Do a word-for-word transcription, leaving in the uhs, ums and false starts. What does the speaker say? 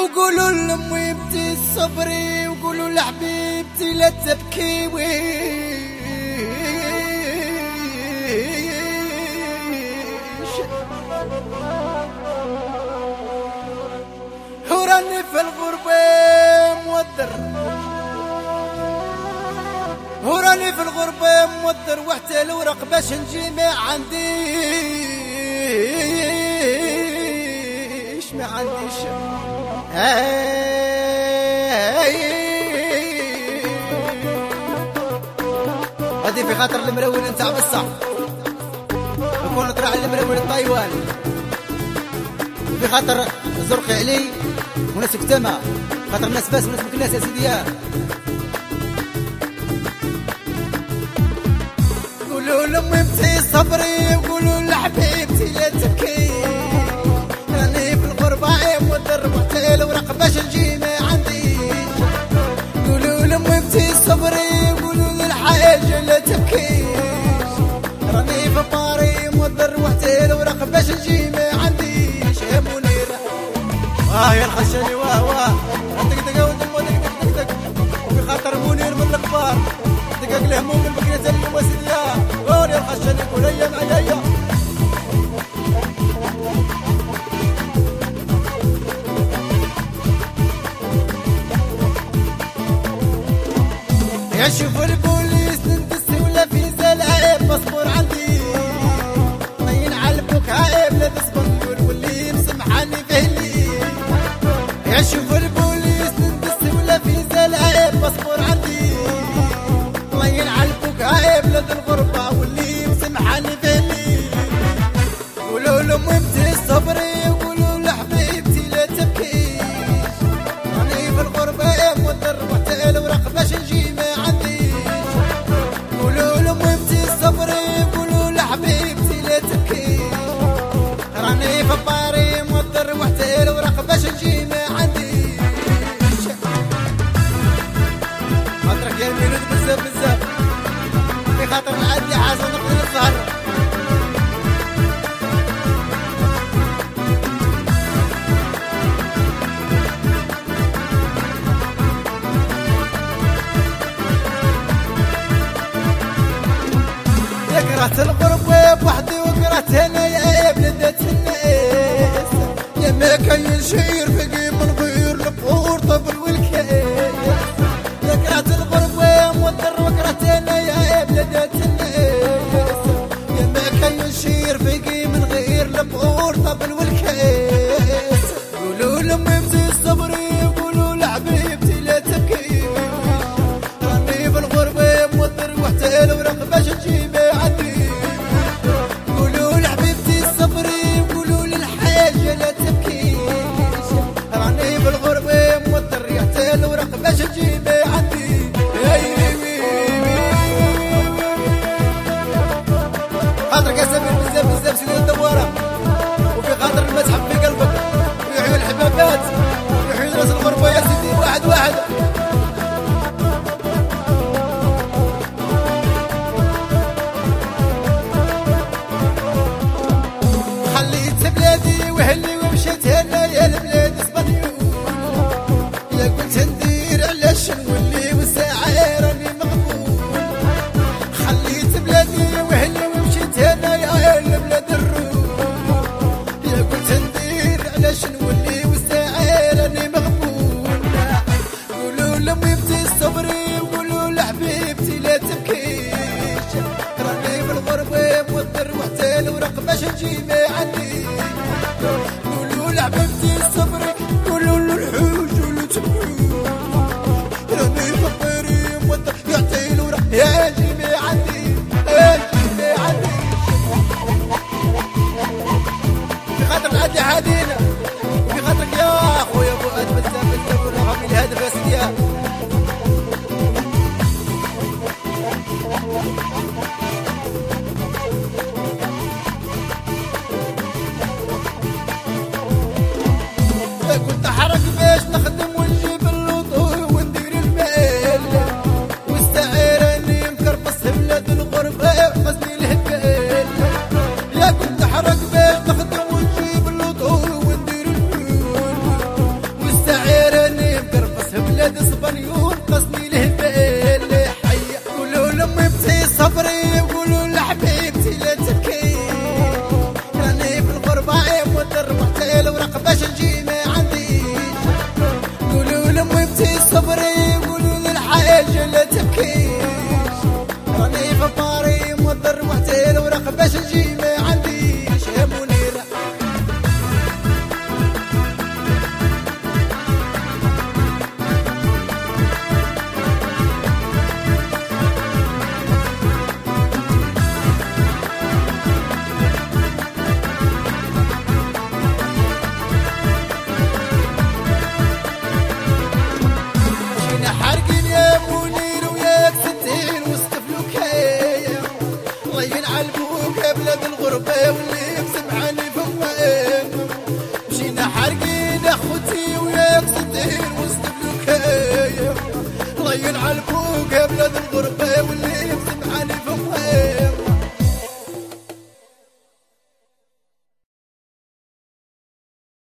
وقولوا لأمي بنتي صبري، وقولوا لحبيبتي لا تبكي وراني في الغربة مودر، وراني في الغربة مودر، وحتى الورق باش نجي ما عنديش ما عنديش. هذه في خاطر المرول نتاع بصح يكون طلع المرول الطايواني، في خاطر زرقي علي وناس كتمه، خاطر الناس باس وناس ممكن الناس يا سيدي. قولوا لأمي بنتي صبري، وقولوا لحبيبتي لا تبكي، راني في الغربة مودر، وحتى الورق باش نجي ما عنديش. قولوا لأمي بنتي صبري، وقولوا للحاجة لا تبكي، راني في باري مودر، وحتى الورق باش نجي ما عنديش. يا منيرة واه يا الخشني واه واه دق دق ودق دق دق دق، وفي خاطر منير من الكبار دقق الهموم البكرة اليوم وسيديا. قول يا الخشني قول هيا معايا يا شوف البوليس ندس ولا في زلعيب مصبور عندي، طين علبك عيب لابس بندور واللي مسمحاني فهلي. يا شوف البوليس ندس ولا في زلعيب مصبور عندي، طين علبك عيب لد الغربة واللي مسمحاني فهلي. قولوا لأمي بنتي صبري، وقولوا لحبيبتي لا تبكي، راني في الغربة مودر، وحتى الورق باش نجي ما عنديش. قولوا لأمي بنتي صبري، وقولوا لحبيبتي لا تبكي، راني في باري مودر، وحتى الورق باش نجي ما عنديش. خاطرك يا الميلود بزاف بزاف، في خاطر نعدي حاجة نقدر نسهر. كرهت الغربة بوحدي وكرهت هنايا بلدة الناس، يا ما كان يشير فقي من غير البحور طبل والكاس. يا كرهت الغربة مودر وكرهت هنايا بلدة الناس، يا ما كان يشير فقي من غير البحور طبل والكاس. قولوا لأمي بنتي صبري، وقولوا لحبيبتي لا تبكي، راني في الغربة مودر، وحتى الورق باش نجي ما عندي. قولوا لحبيبتي صبري، وقولوا للحاجة لا تبكي، راني في الغربة مودر، حتى الورق باش نجي ما عندي. خاطرك يا سمير بزاف بزاف سيدي الدوارة، وفي خاطر المسحب في قلبك، ويحيوا الحبابات، ويحيوا راس الغربة يا سيدي واحد واحد. خليت بلادي وهلي ومشيت هنايا لبلاد اسبانيول، يا قلت ندير علاش نولي والساعة راني مقبول. خليت بلادي وهلي ومشيت هنايا لبلاد الروم، يا قلت ندير علاش نولي والساعة راني مقبول. قولوا لأمي بنتي صبري، وقولوا لحبيبتي لا تبكيش، راني في الغربة مودر، وحتى الورق باش نجي ما عندي. قولوا لحبيبتي صبري، قولوا للحوج ولا تبكيش، راني في باري مودر، يعطي الورق يا جي ما عندي يا جي ما عندي. في خاطر نعدي حدينا، وفي خاطرك يا خويا فؤاد بزاف بزاف، ورغم الهدف يا سيدي. كنت حرق باش نخدم ونجيب اللطو وندير المال، واستعير اني مكربص بلاد الغربة وحزني الهبال. يا كنت حرق باش نخدم ونجيب اللطو وندير المال، واستعير واللي بسبعاني فوائم مشينا حارقين اخوتي وياك صدقين وسط بلوكايه الله ينعل فوق يا بلاد الغربه واللي